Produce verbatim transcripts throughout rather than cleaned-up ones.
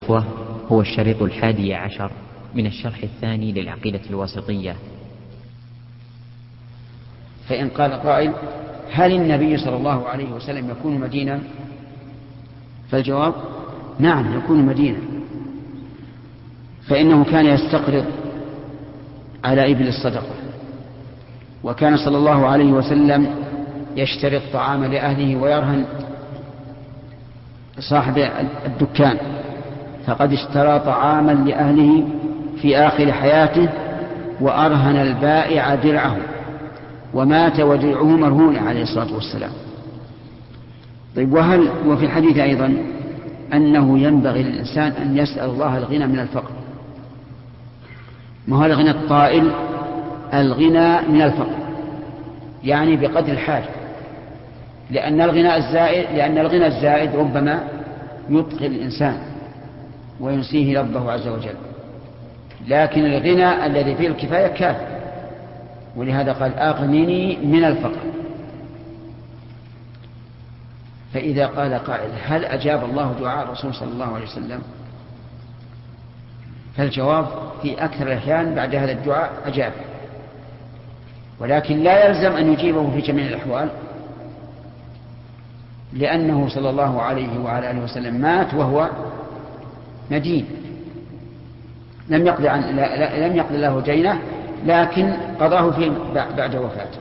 هو الشريط الحادي عشر من الشرح الثاني للعقيدة الواسطية. فإن قال قائل: هل النبي صلى الله عليه وسلم يكون مدينا؟ فالجواب: نعم، يكون مدينا، فإنه كان يستقرض على إبل الصدقة، وكان صلى الله عليه وسلم يشتري الطعام لأهله ويرهن صاحب الدكان، فقد اشترى طعاما لأهله في آخر حياته وأرهن البائع درعه، ومات ودرعه مرهون عليه الصلاة والسلام. طيب، وهل وفي الحديث أيضا أنه ينبغي للإنسان أن يسأل الله الغنى من الفقر. ما هو الغنى الطائل؟ الغنى من الفقر، يعني بقدر الحاجة، لأن الغنى الزائد لأن الغنى الزائد ربما يطغي الإنسان وينسيه ربه عز وجل، لكن الغنى الذي فيه الكفاية كافٍ، ولهذا قال: أغنني من الفقر. فإذا قال قائل: هل أجاب الله دعاء الرسول صلى الله عليه وسلم؟ فالجواب: في أكثر الأحيان بعد هذا الدعاء أجاب، ولكن لا يلزم أن يجيبه في جميع الأحوال، لأنه صلى الله عليه وعلى آله وسلم مات وهو مدين، لم يقضي عن لم يقضي له دينه، لكن قضاه في بعد وفاته.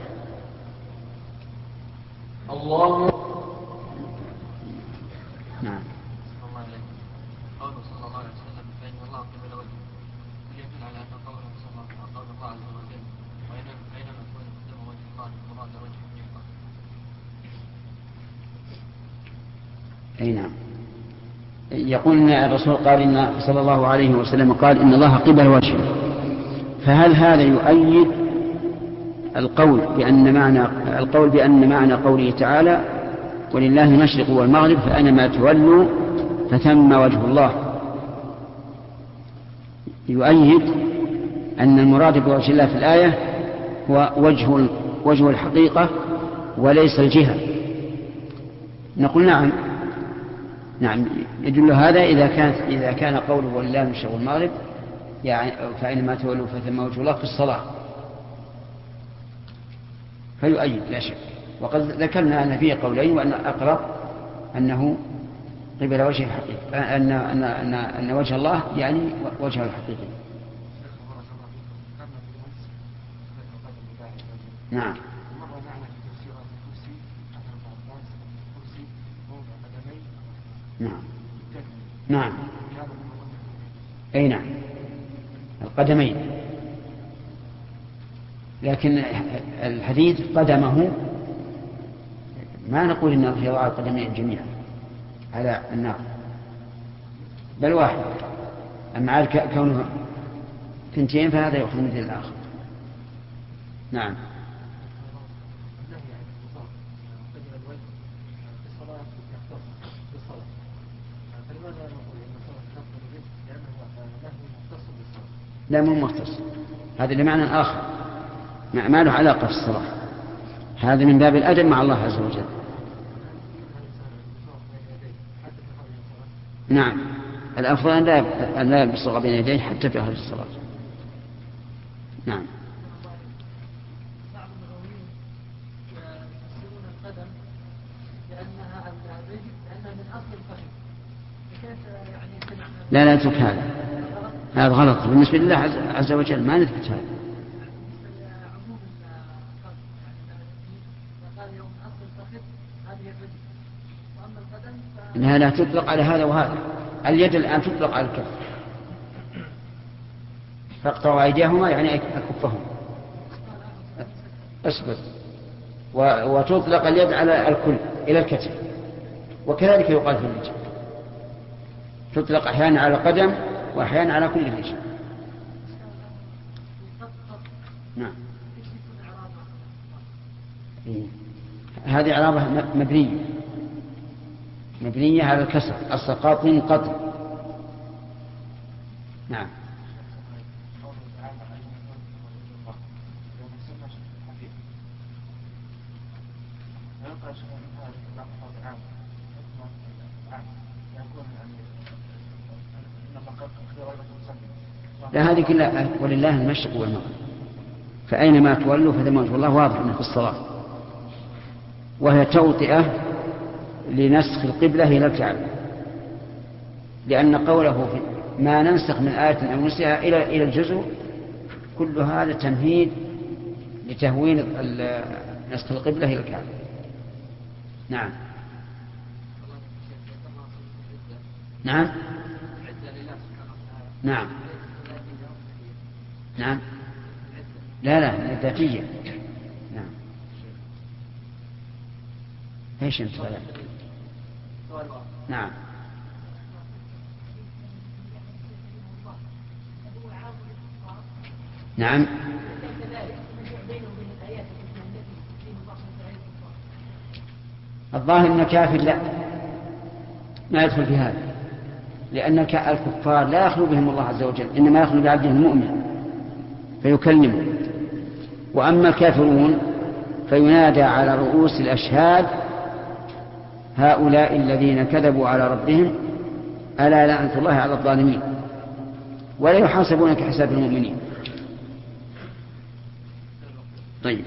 الله. نعم. قوله صلى الله عليه وسلم: فإن الله قبل وجهه، يدل على أن قوله صلى الله عليه وسلم قول الله عز وجل: وإنما يكون قدام وجه الله مراد وجهه يحفظ. أي نعم. يقول إن الرسول قال إن صلى الله عليه وسلم قال: إن الله قبل وجهه، فهل هذا يؤيد القول بأن معنى القول بأن معنى قوله تعالى: ولله المشرق والمغرب فأينما تولوا فثم وجه الله، يؤيد أن المراد بوجه الله في الآية هو وجه وجه الحقيقة وليس الجهة؟ نقول: نعم نعم يدل هذا إذا كان إذا كان قوله ولله المشرق والمغرب يعني فأينما تولوا فثم وجه الله في الصلاة، فيؤيد لا شك. وقد ذكرنا أن فيه قولين، وأن أقرب أنه قبل وجه الحقيقة، أن أن أن أن وجه الله يعني وجه الحقيقي. نعم. نعم. نعم. أي نعم، القدمين، لكن الحديث قدمه ما نقول إن الله يضع القدمين جميعا على النار، بل واحد. أما على كونه ثنتين فهذا يأخذ مثل الآخر. نعم. لا، مو مختص، هذا لمعنى آخر ما له علاقة في الصلاة، هذا من باب الأدب مع الله عز وجل. نعم، الأفضل أن لا يبصق بين يديه حتى في آخر الصلاة. نعم. لا لا نترك هذا، هذا غلط بالنسبة لله عز وجل، ما نثبت هذا. إنها لا تطلق على هذا وهذا. اليد الآن تطلق على الكف، فاقطعوا أيديهما يعني أكفهم، أسبب، وتطلق اليد على الكل إلى الكتف، وكذلك يقال في الرجل، تطلق أحيانا على القدم وأحيانا على كل الرجل. نعم. هذه إعرابة مبنية مبنية على الكسر، السقاط قطع. نعم. لا هذه كلها ولله المشرق والمغرب، فأينما تولوا فثم وجه الله، واضح أنه في الصلاة، وهي توطئة لنسخ القبلة إلى الكعبة، لأن قوله في ما ننسخ من آية أو نسخها إلى إلى الجزء، كل هذا تمهيد لتهوين نسخ القبلة إلى الكعبة. نعم نعم نعم نعم لا لا الذاتية. نعم ايش انت غير؟ نعم نعم الظاهر ان كافر لا ما يدخل في هذا، لأن الكفار لا يخلو بهم الله عز وجل، إنما يخلو بعبده المؤمن فيكلمه. وأما الكافرون فينادى على رؤوس الأشهاد هؤلاء الذين كذبوا على ربهم ألا لعنة الله على الظالمين ولا يحاسبون كحساب المؤمنين. طيب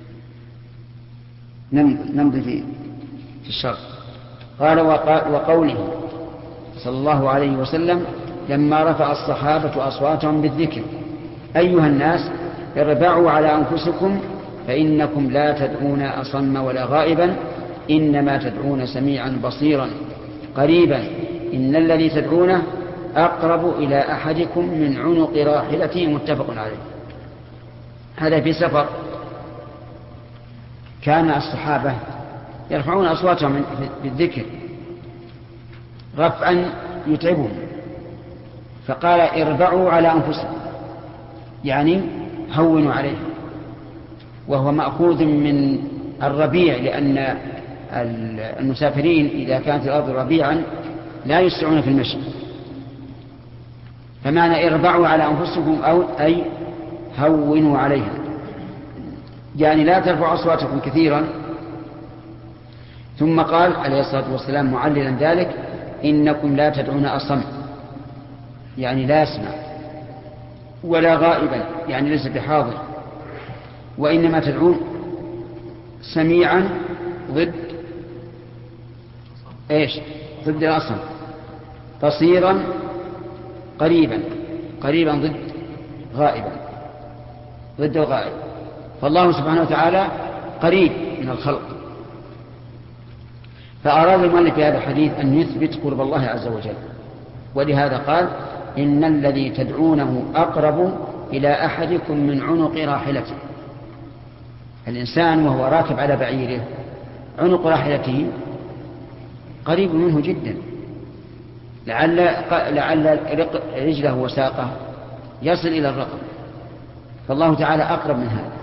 نمضي في في الشرح. قال وقوله صلى الله عليه وسلم لما رفع الصحابة أصواتهم بالذكر أيها الناس اربعوا على أنفسكم فإنكم لا تدعون أصم ولا غائبا إنما تدعون سميعا بصيرا قريبا إن الذي تدعونه أقرب إلى أحدكم من عنق راحلته متفق عليه. هذا في سفر كان الصحابة يرفعون أصواتهم بالذكر رفعا يتعبهم، فقال اربعوا على أنفسكم يعني هونوا عليه، وهو مأخوذ من الربيع، لأن المسافرين إذا كانت الأرض ربيعا لا يسرعون في المشي، فمعنى اربعوا على أنفسكم أو أي هونوا عليها، يعني لا ترفعوا أصواتكم كثيرا. ثم قال عليه الصلاة والسلام معللا ذلك إنكم لا تدعون أصم يعني لا يسمع ولا غائبا يعني ليس بحاضر، وإنما تدعون سميعا ضد إيش ضد الأصم، بصيرا قريبا قريبا ضد غائبا ضد الغائب. فالله سبحانه وتعالى قريب من الخلق، فأراد المؤلف في هذا الحديث أن يثبت قرب الله عز وجل، ولهذا قال إن الذي تدعونه أقرب إلى أحدكم من عنق راحلته. الإنسان وهو راكب على بعيره عنق راحلته قريب منه جدا، لعل, لعل رجله وساقه يصل إلى الرقم، فالله تعالى أقرب من هذا.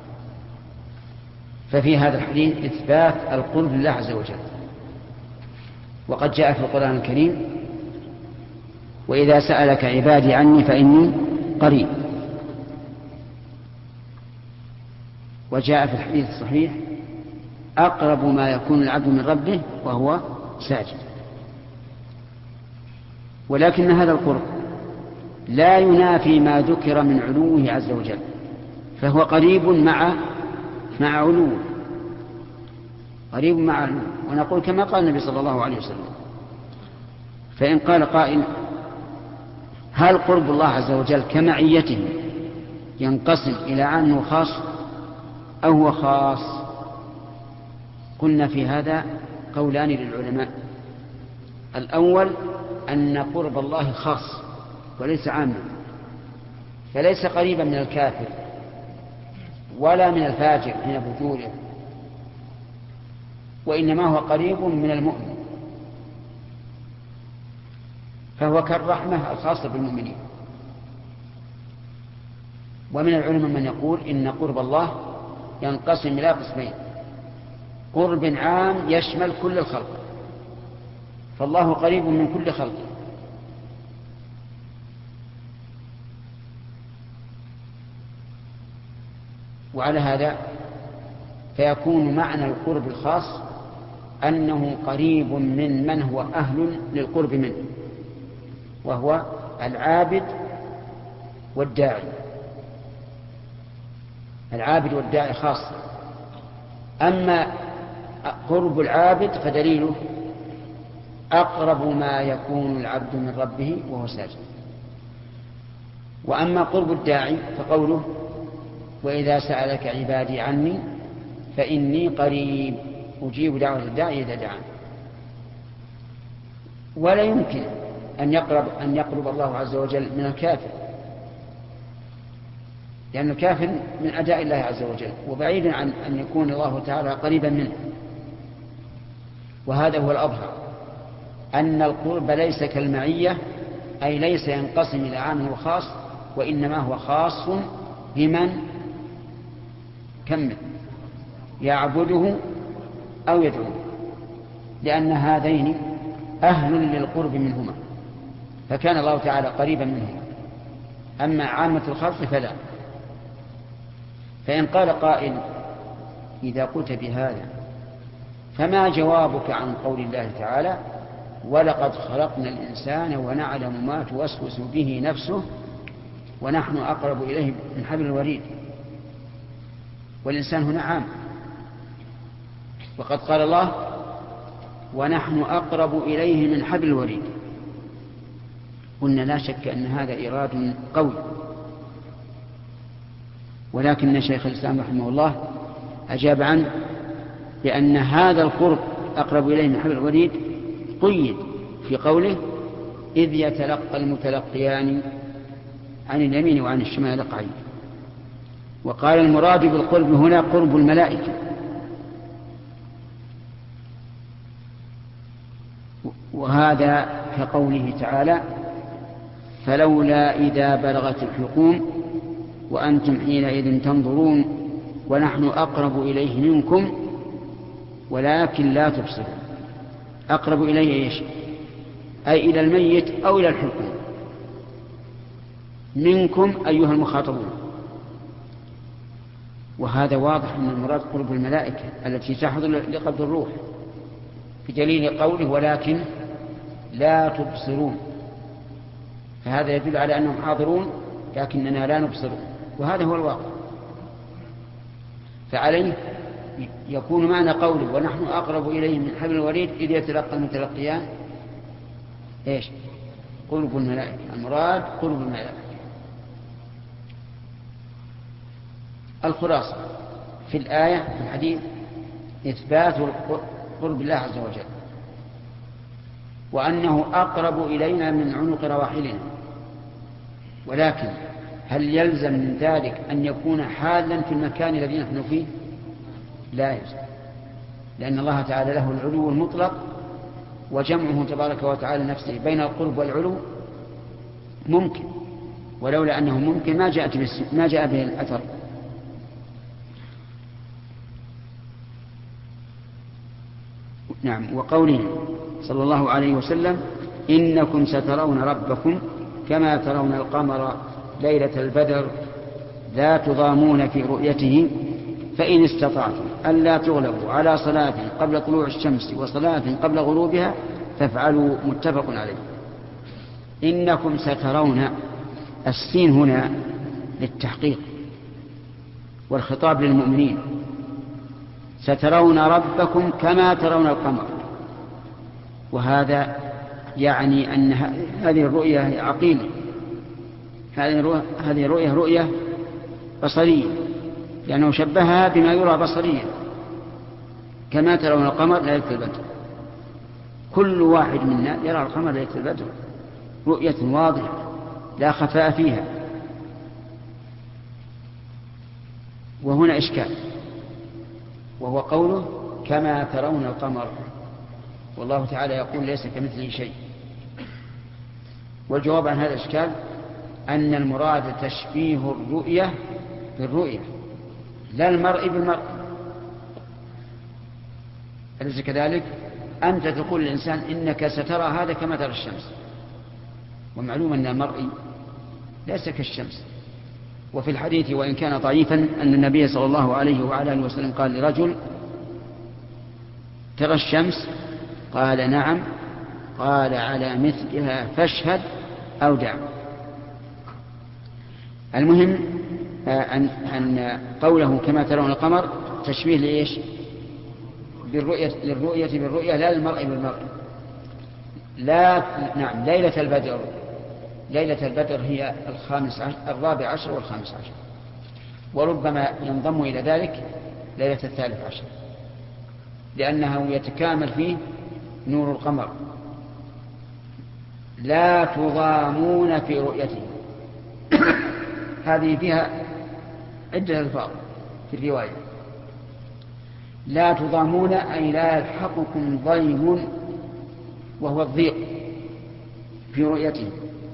ففي هذا الحديث إثبات القرب لله عز وجل. وقد جاء في القرآن الكريم وإذا سألك عبادي عني فإني قريب، وجاء في الحديث الصحيح أقرب ما يكون العبد من ربه وهو ساجد. ولكن هذا القرب لا ينافي ما ذكر من علوه عز وجل، فهو قريب مع مع علوه، قريب مع علوه. ونقول كما قال النبي صلى الله عليه وسلم. فإن قال قائل هل قرب الله عز وجل كمعيته ينقسم إلى أنه خاص أو هو خاص؟ قلنا في هذا قولان للعلماء. الأول أن قرب الله خاص وليس عاما، فليس قريبا من الكافر ولا من الفاجر حين فجوره، وإنما هو قريب من المؤمن، فهو كالرحمة الخاصة بالمؤمنين. ومن العلماء من يقول إن قرب الله ينقسم إلى قسمين: قرب عام يشمل كل الخلق، فالله قريب من كل خلق، وعلى هذا فيكون معنى القرب الخاص أنه قريب من من هو أهل للقرب منه، وهو العابد والداعي. العابد والداعي خاصة، أما قرب العابد فدليله أقرب ما يكون العبد من ربه وهو ساجد. وأما قرب الداعي فقوله وإذا سألك عبادي عني فإني قريب أجيب دعوة الداعي إذا دعان. ولا يمكن أن يقرب, أن يقرب الله عز وجل من الكافر، لأن الكافر من أداء الله عز وجل وبعيد عن أن يكون الله تعالى قريبا منه. وهذا هو الأظهر، أن القرب ليس كالمعية، أي ليس ينقسم إلى عام وخاص، وإنما هو خاص بمن كمل يعبده أو يدعوه، لأن هذين أهل للقرب منهما، فكان الله تعالى قريبا منهما. أما عامة الخلق فلا. فإن قال قائل إذا قلت بهذا فما جوابك عن قول الله تعالى ولقد خلقنا الإنسان ونعلم ما توسوس به نفسه ونحن أقرب إليه من حبل الوريد؟ والإنسان هنا عام، وقد قال الله ونحن أقرب إليه من حبل الوريد. قلنا لا شك أن هذا إيراد قوي، ولكن شيخ الإسلام رحمه الله أجاب عنه بأن هذا القرب أقرب إليه من حبل الوريد قيد في قوله إذ يتلقى المتلقيان عن اليمين وعن الشمال قعيد. وقال المراد بالقرب هنا قرب الملائكة، وهذا كقوله تعالى فلولا إذا بلغت الحلقوم وأنتم حينئذ تنظرون ونحن أقرب إليه منكم ولكن لا تبصرون. أقرب إليه إيش؟ أي إلى الميت أو إلى الحلقوم. منكم أيها المخاطبون. وهذا واضح أن المراد قرب الملائكة التي تحضر لقبض الروح، بدليل قوله ولكن لا تبصرون، فهذا يدل على أنهم حاضرون لكننا لا نبصرون، وهذا هو الواقع. فعليه يكون معنى قوله ونحن أقرب إليه من حبل الوريد إذ يتلقى المتلقيان إيش؟ قرب الملائكة. المراد قرب الملائكة. الخلاصة في الآية في الحديث إثبات قرب الله عز وجل، وأنه أقرب إلينا من عنق رواحلنا، ولكن هل يلزم من ذلك أن يكون حالا في المكان الذي نحن فيه؟ لا يلزم، لأن الله تعالى له العلو المطلق، وجمعه تبارك وتعالى نفسه بين القرب والعلو ممكن، ولولا أنه ممكن ما جاءت ما جاء به الأثر. نعم. وقوله صلى الله عليه وسلم إنكم سترون ربكم كما ترون القمر ليلة البدر لا تضامون في رؤيته فإن استطعتم ألا تغلبوا على صلاة قبل طلوع الشمس وصلاة قبل غروبها فافعلوا. متفق عليه. إنكم سترون، السين هنا للتحقيق والخطاب للمؤمنين، سترون ربكم كما ترون القمر، وهذا يعني أن هذه الرؤية عقيمة، هذه الرؤية رؤية بصرية، لأنه شبهها بما يرى بصريا. كما ترون القمر ليلة البدر، كل واحد منا يرى القمر ليلة البدر رؤية واضحة لا خفاء فيها. وهنا إشكال، وهو قوله كما ترون القمر، والله تعالى يقول ليس كمثله شيء. والجواب عن هذا الإشكال أن المراد تشبيه الرؤية بالرؤية لا المرء بالمرء. أليس كذلك؟ أنت تقول للإنسان إنك سترى هذا كما ترى الشمس، ومعلوم أن المرء ليس كالشمس. وفي الحديث وإن كان ضعيفا أن النبي صلى الله عليه وعلى آله وسلم قال لرجل ترى الشمس؟ قال نعم. قال على مثلها فاشهد أودع. المهم أن, أن قوله كما ترون القمر تشبيه لإيش؟ بالرؤية للرؤية بالرؤية لا للمرء بالمرء. لا نعم ليلة البدر ليلة البدر هي الخامس عشر الرابع عشر والخامس عشر، وربما ينضم إلى ذلك ليلة الثالث عشر لأنه يتكامل فيه نور القمر. لا تضامون في رؤيته هذه فيها عدة ألفاظ في الرواية. لا تضامون أي لا يلحقكم ضيم وهو الضيق في رؤيته.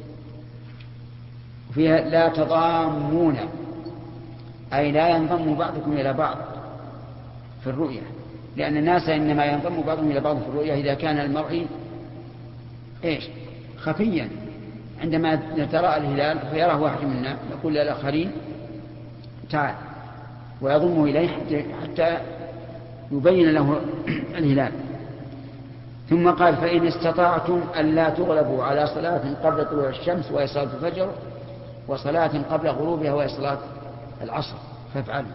فيها لا تضامون أي لا ينضم بعضكم إلى بعض في الرؤية، لأن الناس إنما ينضم بعضهم إلى بعض في الرؤية إذا كان المرء إيش خفيا. عندما نتراءى الهلال فيراه واحد منا يقول للآخرين تعال ويضم إليه حتى يبين له الهلال. ثم قال فإن استطعتم أن لا تغلبوا على صلاة قبل طلوع الشمس وهي صلاة الفجر وصلاة قبل غروبها وهي صلاة العصر فافعلوا.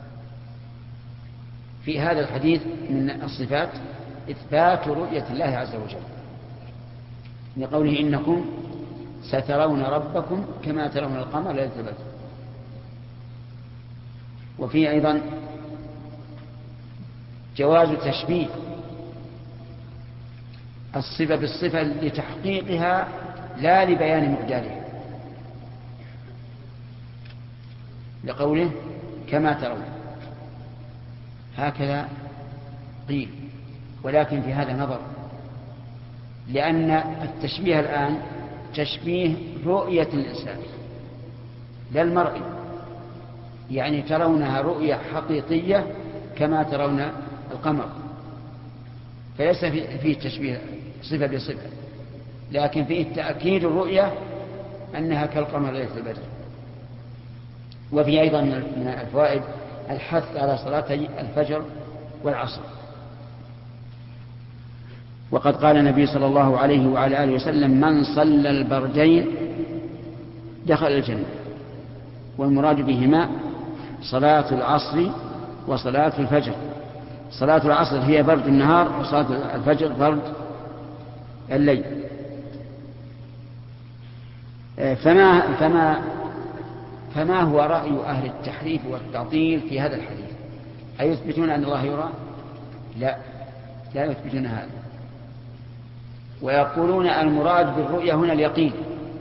في هذا الحديث من الصفات إثبات رؤية الله عز وجل لقوله إنكم سترون ربكم كما ترون القمر ليلة البدر. وفيه أيضا جواز تشبيه الصفة بالصفة لتحقيقها لا لبيان مقدارها لقوله كما ترون هكذا قيل. ولكن في هذا نظر، لأن التشبيه الآن تشبيه رؤية الإنسان لا المرء، يعني ترونها رؤية حقيقية كما ترون القمر، فليس فيه تشبيه صفة بصفة، لكن فيه تأكيد الرؤية أنها كالقمر ليلة البدر. وفي أيضا من الفوائد الحث على صلاتي الفجر والعصر. وقد قال النبي صلى الله عليه وعلى آله وسلم من صلى البردين دخل الجنة، والمراد بهما صلاة العصر وصلاة الفجر. صلاة العصر هي برد النهار وصلاة الفجر برد الليل. فما, فما, فما هو رأي أهل التحريف والتعطيل في هذا الحديث؟ أيثبتون أن الله يرى؟ لا لا يثبتون هذا، ويقولون المراد بالرؤية هنا اليقين،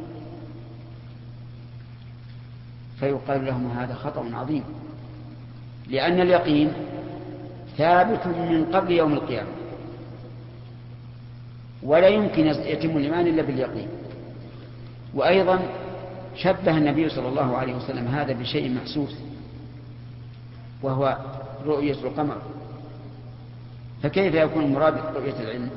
فيقال لهم هذا خطأ عظيم، لأن اليقين ثابت من قبل يوم القيامة، ولا يمكن يتم الإيمان إلا باليقين. وأيضا شبه النبي صلى الله عليه وسلم هذا بشيء محسوس وهو رؤية القمر، فكيف يكون المراد رؤية العلم؟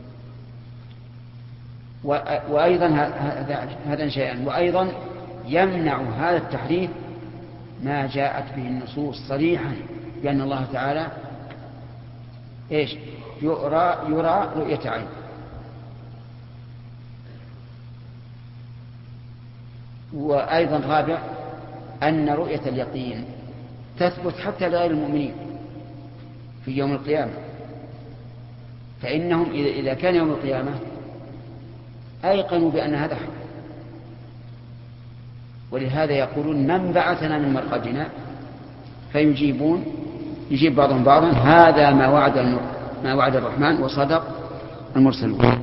وأيضا هذا شيئا. وأيضا يمنع هذا التحريف ما جاءت به النصوص صريحا بأن الله تعالى إيش يرى, يرى رؤية عين. وأيضا رابع أن رؤية اليقين تثبت حتى لغير المؤمنين في يوم القيامة، فإنهم إذا كان يوم القيامة أيقنوا بأن هذا حق، ولهذا يقولون من بعثنا من مرقدنا، فيجيبون يجيب بعضهم بعضا هذا ما وعد ما وعد الرحمن وصدق المرسلون.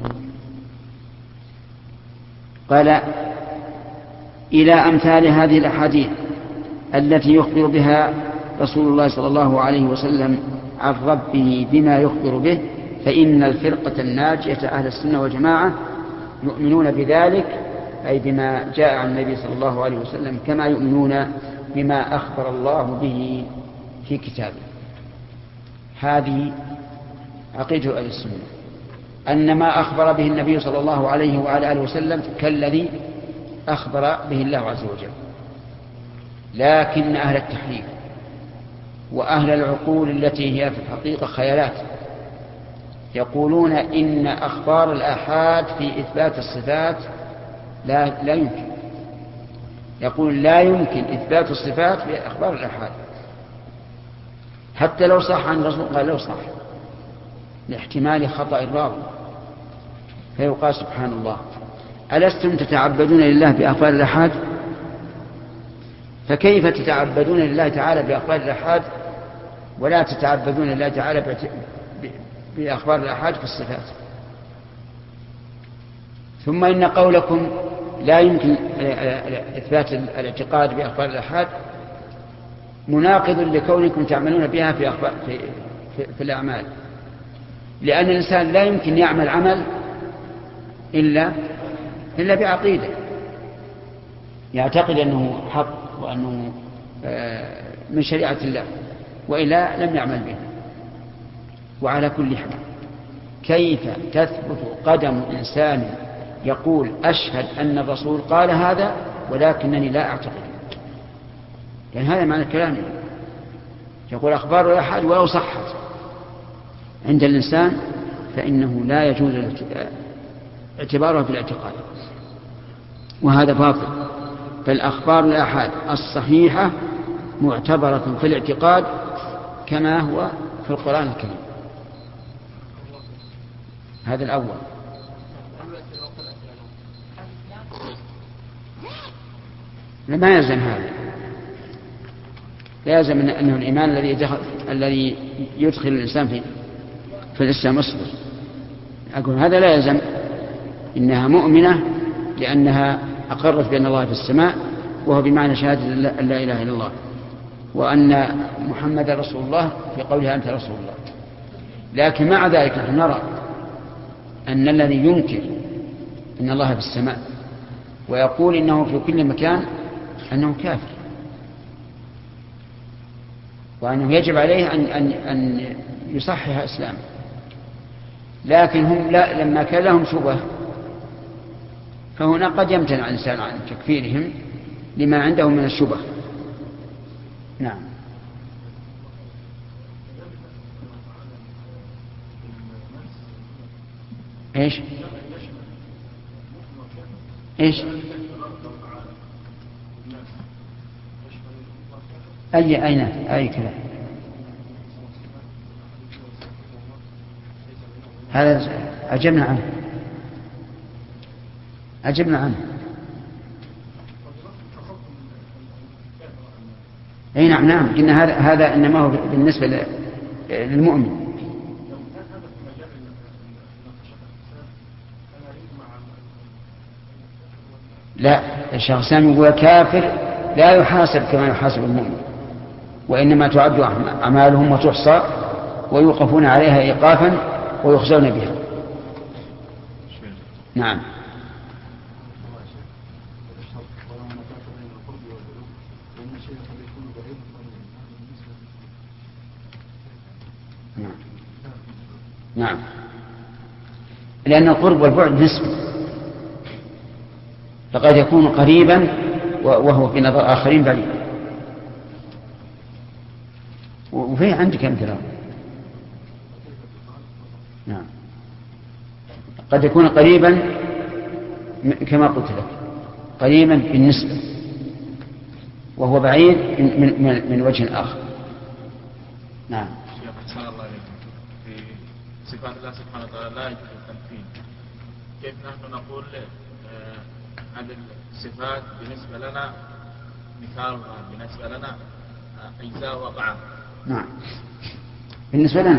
قال إلى أمثال هذه الأحاديث التي يخبر بها رسول الله صلى الله عليه وسلم عن ربه بما يخبر به، فإن الفرقة الناجية أهل السنة والجماعة يؤمنون بذلك، أي بما جاء عن النبي صلى الله عليه وسلم، كما يؤمنون بما أخبر الله به في كتابه. هذه عقيدة أهل السنة، أن ما أخبر به النبي صلى الله عليه وعلى آله وسلم كالذي أخبر به الله عز وجل. لكن أهل التحريف وأهل العقول التي هي في الحقيقة خيالات يقولون إن أخبار الآحاد في إثبات الصفات لا لا يمكن. يقول لا يمكن إثبات الصفات في أخبار الآحاد حتى لو صح عن الرسول، قال لو صح لاحتمال خطأ الراوي، فيقال سبحان الله ألستم تتعبدون لله بأخبار الآحاد؟ فكيف تتعبدون لله تعالى بأخبار الآحاد ولا تتعبدون لله تعالى بأخبار الآحاد في الصفات؟ ثم إن قولكم لا يمكن إثبات الاعتقاد بأخبار الآحاد مناقض لكونكم تعملون بها في, أخبار في, في, في الأعمال، لأن الإنسان لا يمكن يعمل عمل إلا إلا بعقيدة يعتقد أنه حق وأنه من شريعة الله، وإلا لم يعمل به. وعلى كل حال كيف تثبت قدم إنسان يقول أشهد أن الرسول قال هذا ولكنني لا أعتقد؟ يعني هذا معنى الكلام، يقول أخبار الآحاد ولو صحت عند الإنسان فإنه لا يجوز اعتبارها في الاعتقاد، وهذا باطل. فالأخبار الآحاد الصحيحة معتبرة في الاعتقاد كما هو في القرآن الكريم. هذا الأول. ما يلزم هذا، لا يلزم أنه الإيمان الذي يدخل الذي يدخل الإنسان في في الإسلام أصبر. أقول هذا لا يلزم، إنها مؤمنة لأنها أقرت بأن الله في السماء، وهو بمعنى شهادة أن لا إله إلا الله، وأن محمد رسول الله في قولها أنت رسول الله. لكن مع ذلك نحن نرى أن الذي ينكر أن الله في السماء ويقول إنه في كل مكان أنه كافر، وأنه يجب عليه أن, أن, أن يصحح إسلامه. لكن هم لا، لما كان لهم شبه فهنا قد يمتنع الإنسان عن تكفيرهم لما عندهم من الشبه. نعم. ايش ايش اي اين اي كلام هذا أجبنا عنه أجبنا عنه أي نعم نعم إن هذا هذا إنما هو بالنسبة للمؤمن. لا، الشيخ الإسلام يقول كافر لا يحاسب كما يحاسب المؤمن، وإنما تعد أعمالهم وتحصى ويوقفون عليها إيقافا ويخزون بها. نعم. نعم نعم لأن القرب والبعد نسبي، فقد يكون قريبا وهو في نظر آخرين بعيد. وفيه عندك أمثلة. نعم قد يكون قريبا كما قلت لك، قريبا بالنسبة، وهو بعيد من, من, من وجه آخر. نعم. أحسن الله عليكم. في صفات الله سبحانه وتعالى لا يوجد التمثيل، كيف نحن نقول هذه الصفات بالنسبة لنا مثالها بالنسبة لنا أجزاء وأبعاد؟ نعم بالنسبة لنا.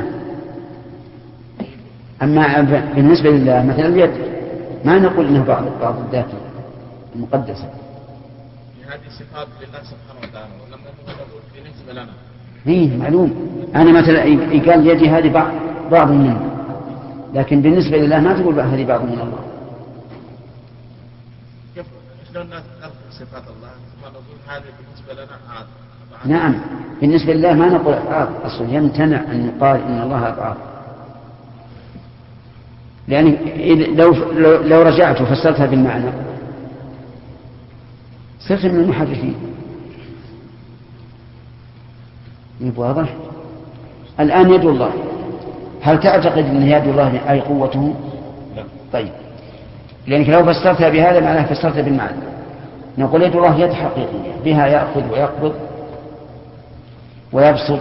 أما بالنسبة لله مثلا اليد ما نقول إنه بعض بعض الذات المقدسة. هذه صفات لله سبحانه وتعالى، ولما نقول بالنسبة لنا هي معلوم. أنا مثلا قال يدي هذه بعض بعض منه، لكن بالنسبة لله ما تقول هذه بعض من الله. كيف شلون نعرف صفات الله ثم نقول هذه بالنسبة لنا أبعاد؟ نعم بالنسبة لله ما نقول أبعاد، أصلا يمتنع أن يقال إن الله أبعاد، لأن لو لو رجعت وفسرتها بالمعنى صرت من المحرفين. يبقى واضح. الآن يد الله، هل تعتقد أن يد الله أي قوته؟ لا. طيب لأنك لو فسرتها بهذا معناه فسرتها بالمعنى. نقول يد الله يد حقيقية بها يأخذ ويقبض ويبسط.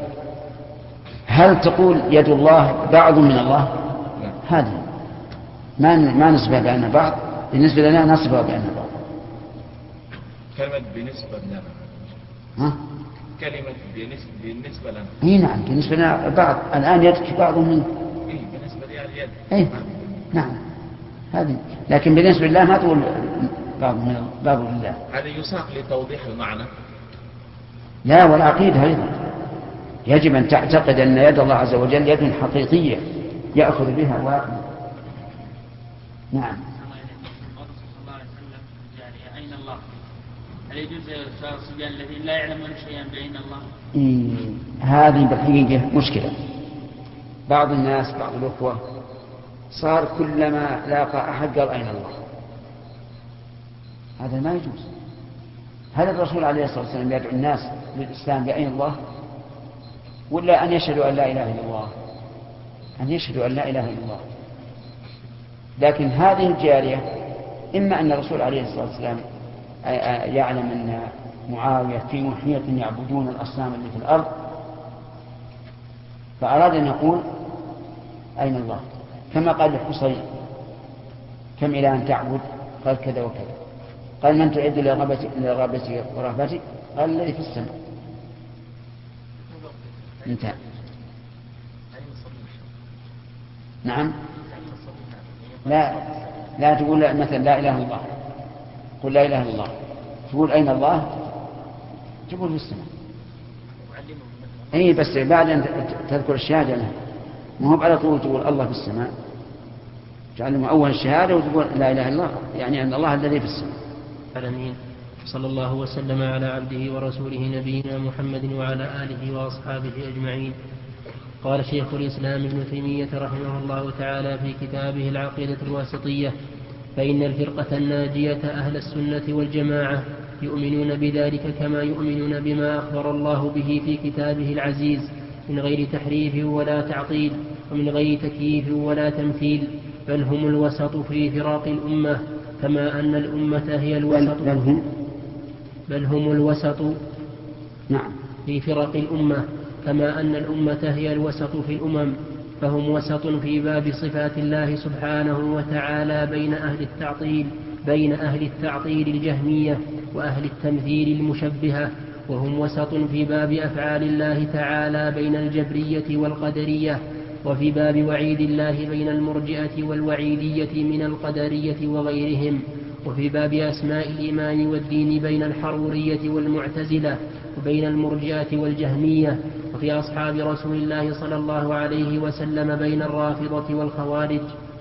هل تقول يد الله بعض من الله؟ هذه ما ما نسبة بأن بعض، بالنسبة لنا نسبة بأن بعض. كلمة بالنسبة لنا ها؟ كلمة بالنسبة لنا اي نعم بالنسبة لنا بعض. الآن يدك بعض منه. إيه بالنسبة لي اليد. اي نعم هذه. لكن بالنسبة لله ما تقول بعض من بعض لله. هذا يساق لتوضيح المعنى. لا والعقيدة أيضا يجب أن تعتقد أن يد الله عز وجل يد حقيقية يأخذ بها ويقبض. نعم. أين الله؟ هل يجوز سؤال الصبيان الذين لا يعلمون شيئا بأين الله؟ إيه هذه بالحقيقة مشكلة. بعض الناس بعض الأخوة صار كلما لاقى أحد قال أين الله. هذا ما يجوز. هل الرسول عليه الصلاة والسلام يدعو الناس للإسلام بأين الله؟ ولا أن يشهدوا أن لا إله إلا الله؟ أن يشهدوا أن لا إله إلا الله. لكن هذه الجارية إما أن الرسول عليه الصلاة والسلام يعلم أن معاوية في محيط يعبدون الأصنام اللي في الأرض فأراد أن يقول أين الله، كما قال للحصين كم إلى أن تعبد؟ قال كذا وكذا. قال من تعد لرغبتي ورهبتي؟ قال الذي في السماء. انتهى. نعم. لا لا تقول مثلا لا إله إلا الله، قل لا إله إلا الله. تقول أين الله؟ تقول في السماء. أي بس بعد أن تذكر الشهادة له، ما هو على طول تقول الله في السماء. تعلم أول الشهادة وتقول لا إله إلا الله، يعني أن الله الذي في السماء. العالمين. صلى الله وسلم على عبده ورسوله نبينا محمد وعلى آله وأصحابه أجمعين. قال شيخ الإسلام ابن تيمية رحمه الله تعالى في كتابه العقيدة الواسطية: فإن الفرقة الناجية أهل السنة والجماعة يؤمنون بذلك كما يؤمنون بما أخبر الله به في كتابه العزيز من غير تحريف ولا تعطيل ومن غير تكييف ولا تمثيل، بل هم الوسط في فراق الأمة كما أن الأمة هي الوسط بل هم, بل هم الوسط نعم في فرق الأمة كما أن الأمة هي الوسط في الأمم، فهم وسط في باب صفات الله سبحانه وتعالى بين أهل التعطيل بين أهل التعطيل الجهمية وأهل التمثيل المشبهة، وهم وسط في باب أفعال الله تعالى بين الجبرية والقدرية، وفي باب وعيد الله بين المرجئة والوعيدية من القدرية وغيرهم، وفي باب أسماء الإيمان والدين بين الحرورية والمعتزلة وبين المرجئة والجهمية، وفي أصحاب رسول الله صلى الله عليه وسلم بين الرافضة والخوارج.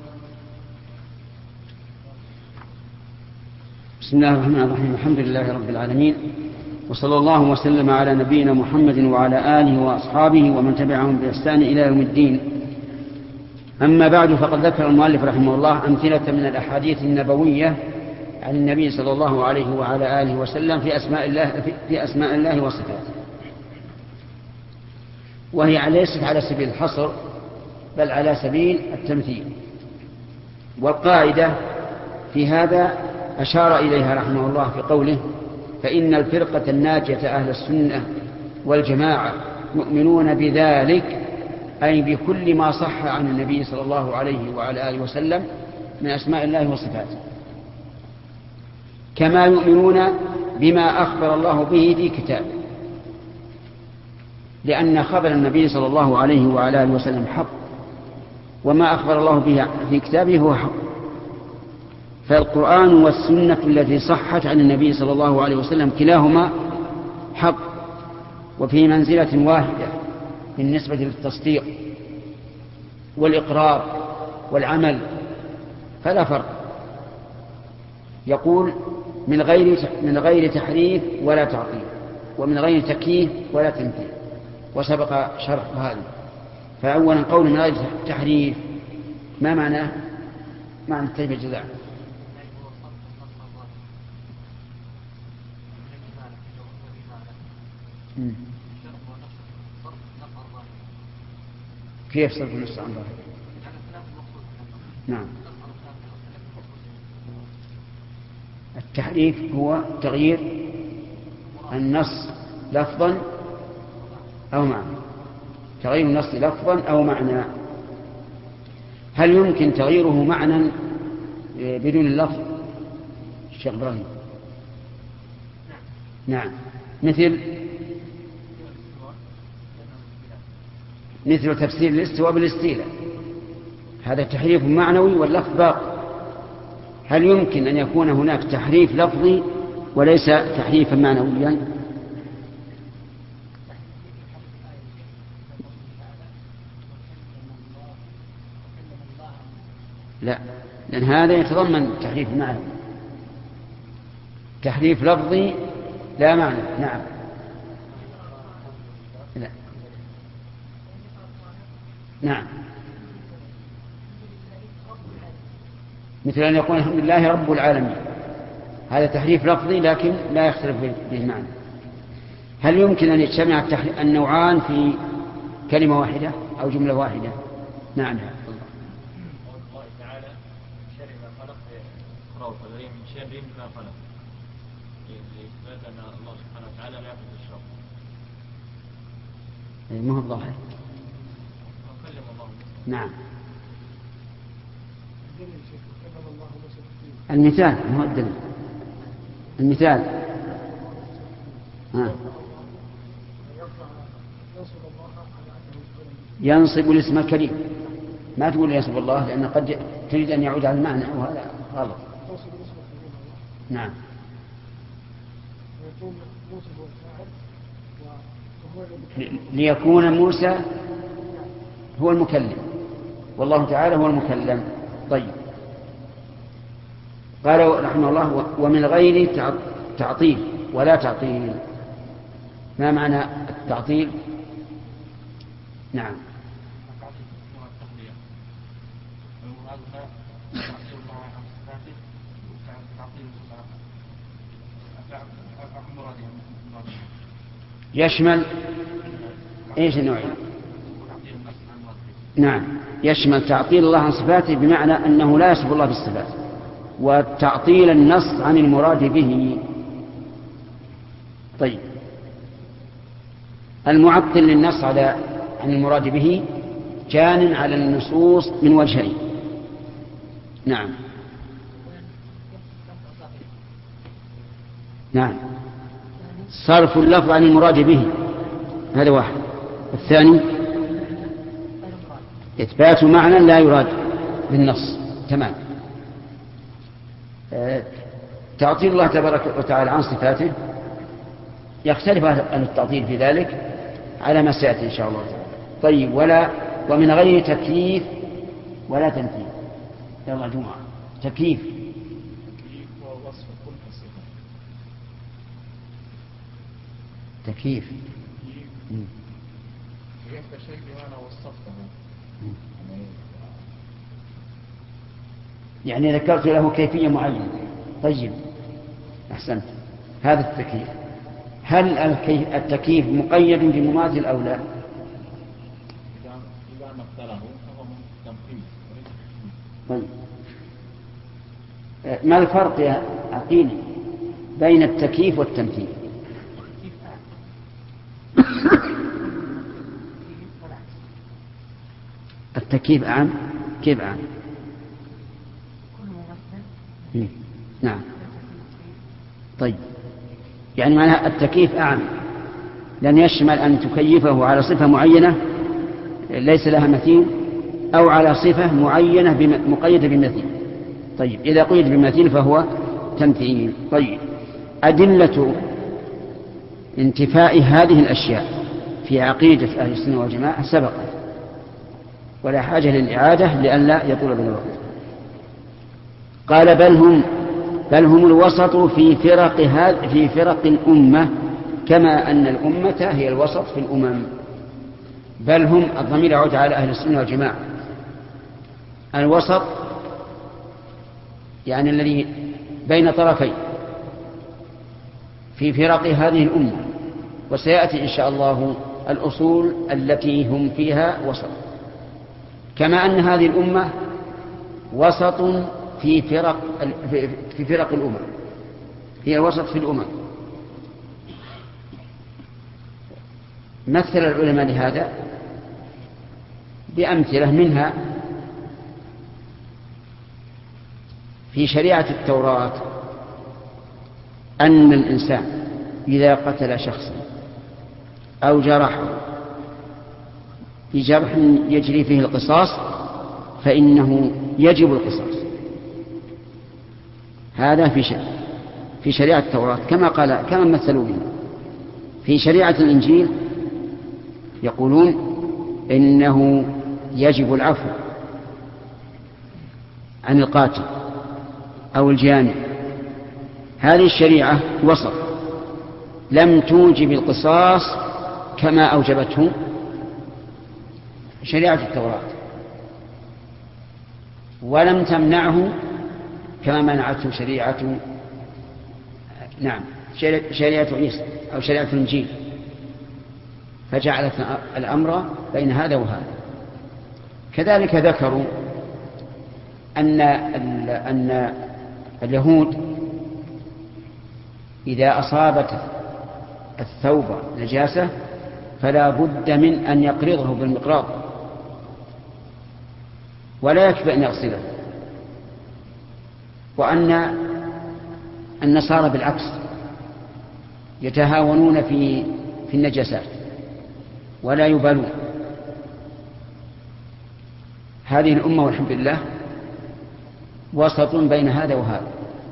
بسم الله الرحمن الرحيم. الحمد لله رب العالمين، وصلى الله وسلم على نبينا محمد وعلى آله وأصحابه ومن تبعهم بإحسان إلى يوم الدين. أما بعد، فقد ذكر المؤلف رحمه الله أمثلة من الأحاديث النبوية عن النبي صلى الله عليه وعلى آله وسلم في أسماء الله, في أسماء الله وصفاته، وهي ليست على سبيل الحصر بل على سبيل التمثيل. والقاعدة في هذا أشار إليها رحمه الله في قوله: فإن الفرقة الناجية أهل السنة والجماعة يؤمنون بذلك، أي بكل ما صح عن النبي صلى الله عليه وعلى آله وسلم من أسماء الله وصفاته، كما يؤمنون بما أخبر الله به في كتابه، لأن خبر النبي صلى الله عليه وعلى آله وسلم حق، وما أخبر الله به في كتابه هو حق. فالقرآن والسنة التي صحت عن النبي صلى الله عليه وسلم كلاهما حق، وفي منزلة واحدة بالنسبة للتصديق والإقرار والعمل، فلا فرق. يقول من غير من غير تحريف ولا تعطيل، ومن غير تكييف ولا تمثيل، وسبق شرح هذا. فأولا قول من غير تحريف، ما معناه؟ معنى التجميع الجزاء. كيف صرف النص عن ظاهر؟ نعم التحريف هو تغيير النص لفظا أو معنى، تغيير النص لفظا أو معنى. هل يمكن تغييره معنى بدون اللفظ؟ الشيخ إبراهيم. نعم. مثل مثل تفسير الاستواء بالاستيلاء، هذا تحريف معنوي واللفظ باقي. هل يمكن أن يكون هناك تحريف لفظي وليس تحريفا معنويا؟ لا، لأن هذا يتضمن تحريف معنوي، تحريف لفظي لا معنى. نعم. لا. نعم. مثل أن يقول الحمد لله رب العالمين، هذا تحريف لفظي لكن لا يختلف به المعنى. هل يمكن أن يجتمع النوعان في كلمة واحدة أو جملة واحدة؟ نعم. الله تعالى شر ما خلق خروف غير من شر ما خلق، لإثبات أن الله سبحانه وتعالى لا يأخذ الشر. ما هو الظاهر. نعم. المثال ما هو الدليل. المثال ها. ينصب الاسم الكريم، ما تقول ينصب الله لأن قد تريد أن يعود على المعنى وهذا غلط. نعم. ليكون موسى هو المكلم والله تعالى هو المكلم. طيب. قال رحمه الله ومن غير تعطيل ولا تعطيل. ما معنى التعطيل؟ نعم. يشمل ايش النوعين؟ نعم، يشمل تعطيل الله عن صفاته بمعنى أنه لا يصف الله بالصفات، وتعطيل النص عن المراد به. طيب، المعطل للنص على عن المراد به جان على النصوص من وجهين. نعم. نعم، صرف اللفظ عن المراد به هذا واحد. الثاني إثبات معنى لا يراد بالنص. تمام. أه تعطيل الله تبارك وتعالى عن صفاته يختلف عن التعطيل في ذلك على ما سيأتي إن شاء الله تعالى. طيب، ولا ومن غير تكييف ولا تمثيل. يلا جمعة. تكييف تكييف شيء بمعنى وصفته، يعني ذكرت له كيفية معينة. طيب، أحسنت. هذا التكييف. هل التكييف مقيد بمماثل أو لا؟ إذا مثله فهو تمثيل. طيب، ما الفرق يا عقيل بين التكييف والتمثيل؟ التكييف أعم. كيف أعم؟ نعم. طيب، يعني معناها التكييف أعم لأن يشمل أن تكيفه على صفة معينة ليس لها مثيل أو على صفة معينة مقيدة بمثيل. طيب، إذا قيد بمثيل فهو تمثيل. طيب، أدلة انتفاء هذه الأشياء في عقيدة أهل السنة والجماعة سبقت ولا حاجة للإعادة لئلا يطول بنا الوقت. قال بل هم بل هم الوسط في فرق هذه في فرق الأمة كما أن الأمة هي الوسط في الأمم. بل هم الضمير يعود على أهل السنة والجماعة. الوسط يعني الذي بين طرفين في فرق هذه الأمة، وسيأتي إن شاء الله الأصول التي هم فيها وسط. كما أن هذه الأمة وسط في فرق في فرق الأمم، هي الوسط في الأمم. مثل العلماء لهذا بأمثلة، منها في شريعة التوراة أن الإنسان إذا قتل شخصا أو جرحه بجرح يجري فيه القصاص فإنه يجب القصاص. هذا في في شريعة التوراة كما قال كما مثلوا به. في شريعة الإنجيل يقولون إنه يجب العفو عن القاتل أو الجاني. هذه الشريعة وسط، لم توجب القصاص كما أوجبته شريعة التوراة، ولم تمنعه كما منعته شريعة نعم شريعة عيسى أو شريعة الإنجيل، فجعلت الأمر بين هذا وهذا. كذلك ذكروا أن أن اليهود إذا أصابت الثوب نجاسة فلا بد من أن يقرضه بالمقراض، ولا يكفي أن يغسله. وأن النصارى بالعكس يتهاونون في في النجاسات ولا يبالون. هذه الأمة والحمد لله وسط بين هذا وهذا،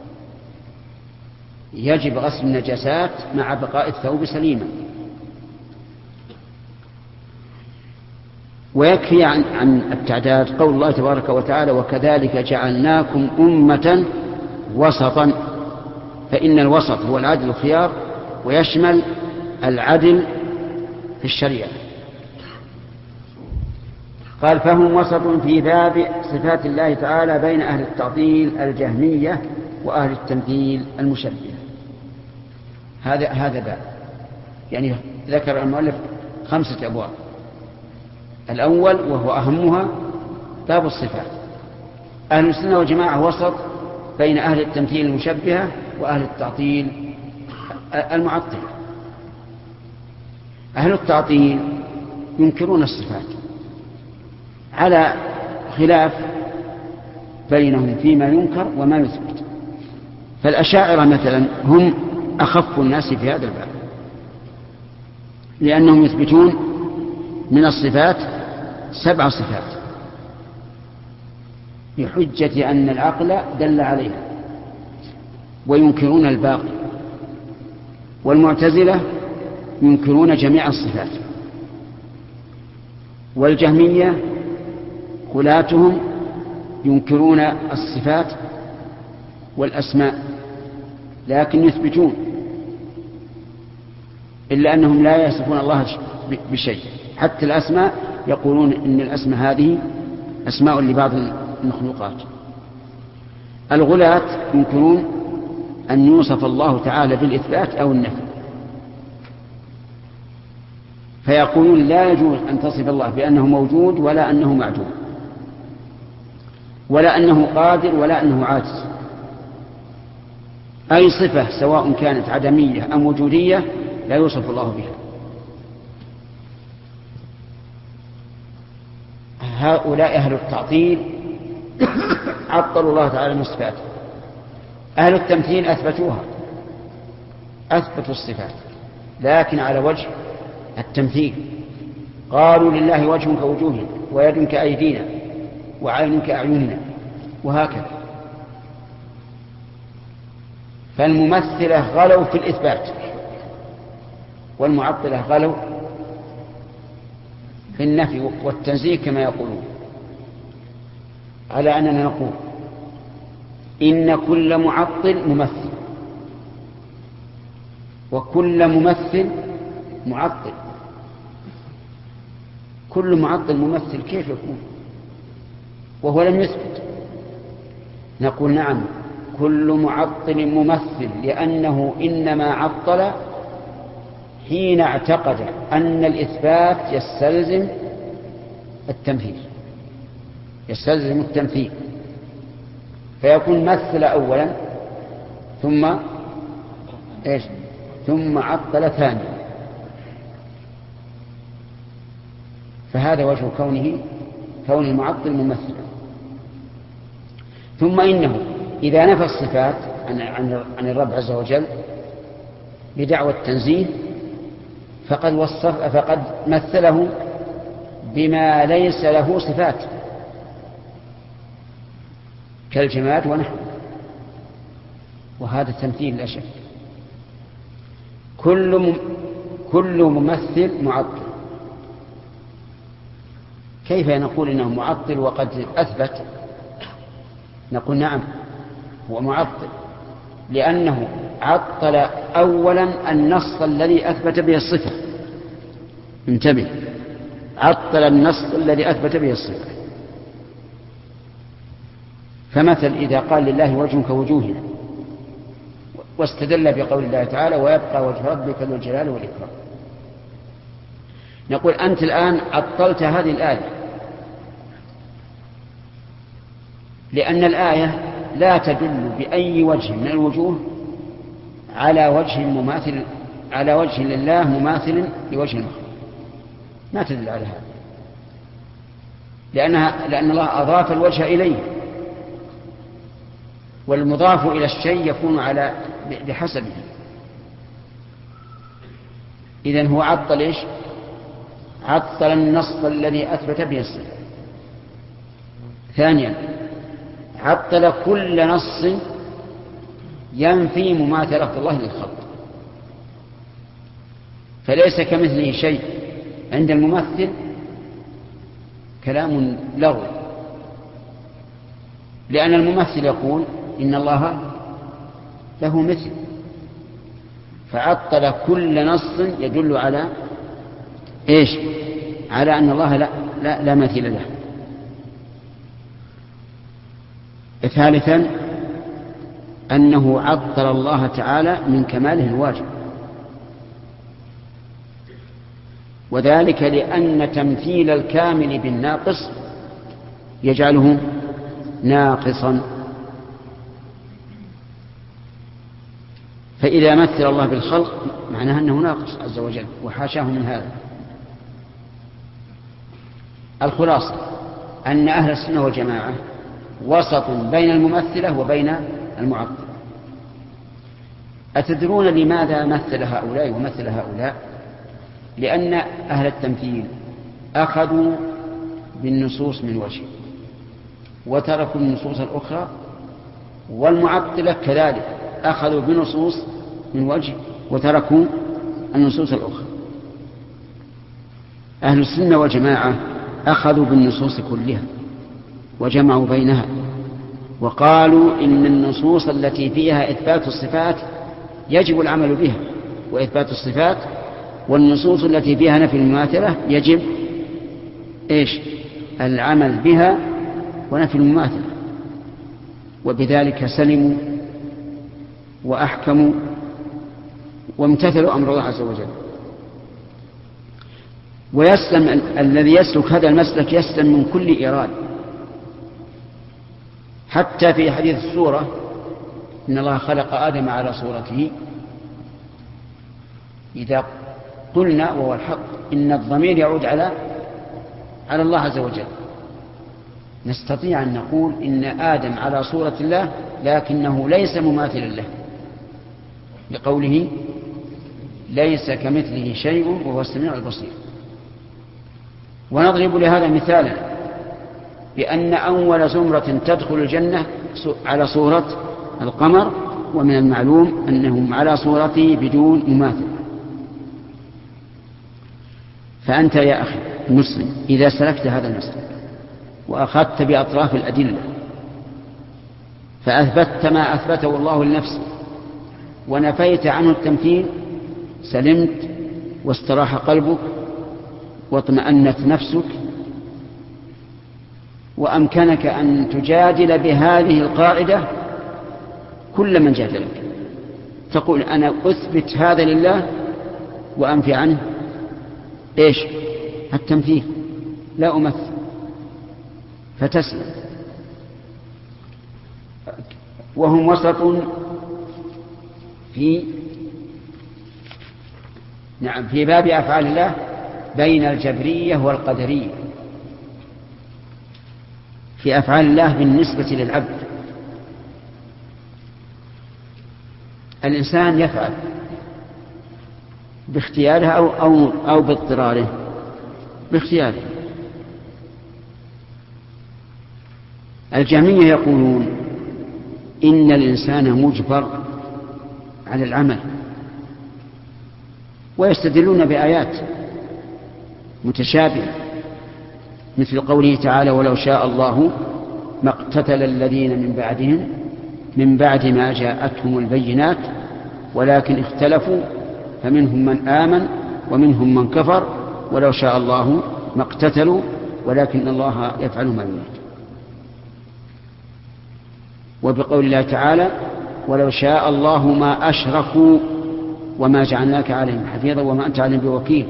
يجب غسل النجاسات مع بقاء الثوب سليما. ويكفي عن, عن التعداد قول الله تبارك وتعالى: وكذلك جعلناكم أمة وسطا. فإن الوسط هو العدل الخيار، ويشمل العدل في الشريعة. قال: فهم وسط في باب صفات الله تعالى بين أهل التعطيل الجهمية وأهل التمثيل المشبهة. هذا هذا باب، يعني ذكر المؤلف خمسة أبواب. الأول وهو أهمها باب الصفات. أهل السنة والجماعة وسط بين أهل التمثيل المشبهة وأهل التعطيل المعطل. أهل التعطيل ينكرون الصفات على خلاف بينهم فيما ينكر وما يثبت. فالأشاعرة مثلا هم أخف الناس في هذا الباب، لأنهم يثبتون من الصفات سبع صفات بحجة أن العقل دل عليها، وينكرون الباقي. والمعتزلة ينكرون جميع الصفات. والجهمية غلاتهم ينكرون الصفات والأسماء، لكن يثبتون، إلا أنهم لا يصفون الله بشيء. حتى الأسماء يقولون إن الأسماء هذه أسماء لبعض المخلوقات. الغلاة ينكرون أن يوصف الله تعالى بالإثبات أو النفي، فيقولون لا يجوز أن تصف الله بأنه موجود ولا أنه معدوم ولا أنه قادر ولا أنه عاجز. أي صفة سواء كانت عدمية أم وجودية لا يوصف الله بها. هؤلاء أهل التعطيل عطلوا الله تعالى من صفاته. أهل التمثيل أثبتوها، أثبتوا الصفات لكن على وجه التمثيل. قالوا لله وجه كوجوهنا ويد كأيدينا وعين كأعيننا وهكذا. فالممثلة غلوا في الإثبات، والمعطلة غلوا في النفي والتنزيه كما يقولون. على أننا نقول إن كل معطل ممثل، وكل ممثل معطل. كل معطل ممثل كيف يكون وهو لم يثبت؟ نقول نعم، كل معطل ممثل، لأنه إنما عطل حين اعتقد أن الإثبات يستلزم التمثيل يستلزم التمثيل فيكون مثل أولا ثم إيش ثم عطل ثانيا، فهذا وجه كونه كون المعطل ممثلا. ثم إنه إذا نفى الصفات عن, عن الرب عز وجل بدعوى التنزيه فقد, وصف فقد مثله بما ليس له صفات كالجماد ونحوه، وهذا التمثيل لا شك. كل كل ممثل معطل. كيف نقول إنه معطل وقد أثبت؟ نقول نعم هو معطل، لأنه عطل أولا النص الذي أثبت به الصفة. انتبه، عطل النص الذي أثبت به الصفة. فمثل إذا قال لله وجه كوجوهنا، واستدل بقول الله تعالى ويبقى وجه ربك ذو الجلال والإكرام، نقول أنت الآن عطلت هذه الآية، لأن الآية لا تدل بأي وجه من الوجوه على وجه مماثل على وجه لله مماثل لوجه المخلوق، ما تدل على هذا، لأنها لأن الله أضاف الوجه إليه، والمضاف إلى الشيء يكون على بحسبه. إذن هو عطل إيش؟ عطل النص الذي أثبت به الصفة. ثانيا عطل كل نص ينفي مماثلة الله للخلق، فليس كمثله شيء. عند الممثل كلام لغو، لأن الممثل يقول إن الله له مثل، فعطل كل نص يدل على إيش؟ على أن الله لا, لا, لا مثيل له. ثالثا أنه عطل الله تعالى من كماله الواجب، وذلك لأن تمثيل الكامل بالناقص يجعله ناقصا. فإذا مثل الله بالخلق معناه أنه ناقص عز وجل، وحاشاه من هذا. الخلاصة أن أهل السنة والجماعة وسط بين الممثلة وبين المعطلة. أتدرون لماذا مثل هؤلاء ومثل هؤلاء؟ لأن أهل التمثيل أخذوا بالنصوص من وجه وتركوا النصوص الأخرى، والمعطلة كذلك أخذوا بنصوص من وجه وتركوا النصوص الأخرى. أهل السنة والجماعة أخذوا بالنصوص كلها وجمعوا بينها، وقالوا إن النصوص التي فيها إثبات الصفات يجب العمل بها وإثبات الصفات، والنصوص التي فيها نفي المماثلة يجب إيش؟ العمل بها ونفي المماثلة. وبذلك سلموا وأحكموا وامتثلوا أمر الله عز وجل. ويسلم الذي يسلك هذا المسلك يسلم من كل إيراد. حتى في حديث السورة إن الله خلق آدم على صورته، إذا قلنا وهو الحق إن الضمير يعود على على الله عز وجل، نستطيع أن نقول إن آدم على صورة الله لكنه ليس مماثلا له، لقوله ليس كمثله شيء وهو السميع البصير. ونضرب لهذا مثالا بأن أول زمرة تدخل الجنة على صورة القمر، ومن المعلوم أنهم على صورته بدون مماثل. فأنت يا أخي المسلم إذا سلكت هذا المسلك وأخذت بأطراف الأدلة فأثبتت ما أثبته الله لنفسه ونفيت عنه التمثيل، سلمت واستراح قلبك واطمأنت نفسك، وأمكنك أن تجادل بهذه القاعدة كل من جادلك، تقول أنا أثبت هذا لله وأنفي عنه إيش؟ التمثيل، لا أمثل، فتسلم. وهم وسط في نعم، في باب أفعال الله بين الجبرية والقدرية. في أفعال الله بالنسبة للعبد، الإنسان يفعل باختياره أو, أو, أو باضطراره. باختياره. الجهمية يقولون إن الإنسان مجبر على العمل، ويستدلون بآيات متشابهة مثل قوله تعالى: ولو شاء الله ما اقتتل الذين من بعدهم من بعد ما جاءتهم البينات ولكن اختلفوا فمنهم من آمن ومنهم من كفر ولو شاء الله ما اقتتلوا ولكن الله يفعل ما يريد. وبقول الله تعالى: ولو شاء الله ما أشركوا وما جعلناك عليهم حفيظا وما أنت عليهم بوكيل،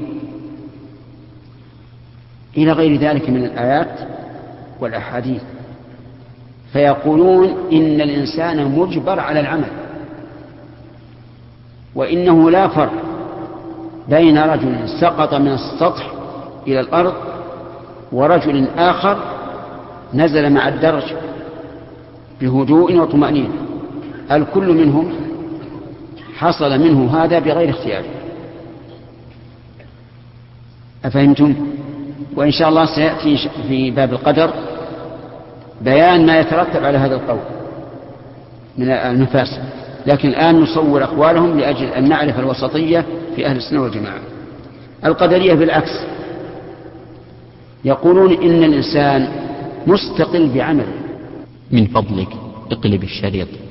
إلى غير ذلك من الآيات والأحاديث. فيقولون إن الإنسان مجبر على العمل، وإنه لا فرق بين رجل سقط من السطح إلى الأرض ورجل آخر نزل مع الدرج بهدوء وطمأنينة، الكل منهم حصل منه هذا بغير اختيار. أفهمتم؟ وإن شاء الله سيأتي في باب القدر بيان ما يترتب على هذا القول من المفاسد، لكن الآن نصور أقوالهم لأجل أن نعرف الوسطية في أهل السنة والجماعة. القدرية بالعكس يقولون إن الإنسان مستقل بعمله. من فضلك اقلب الشريط.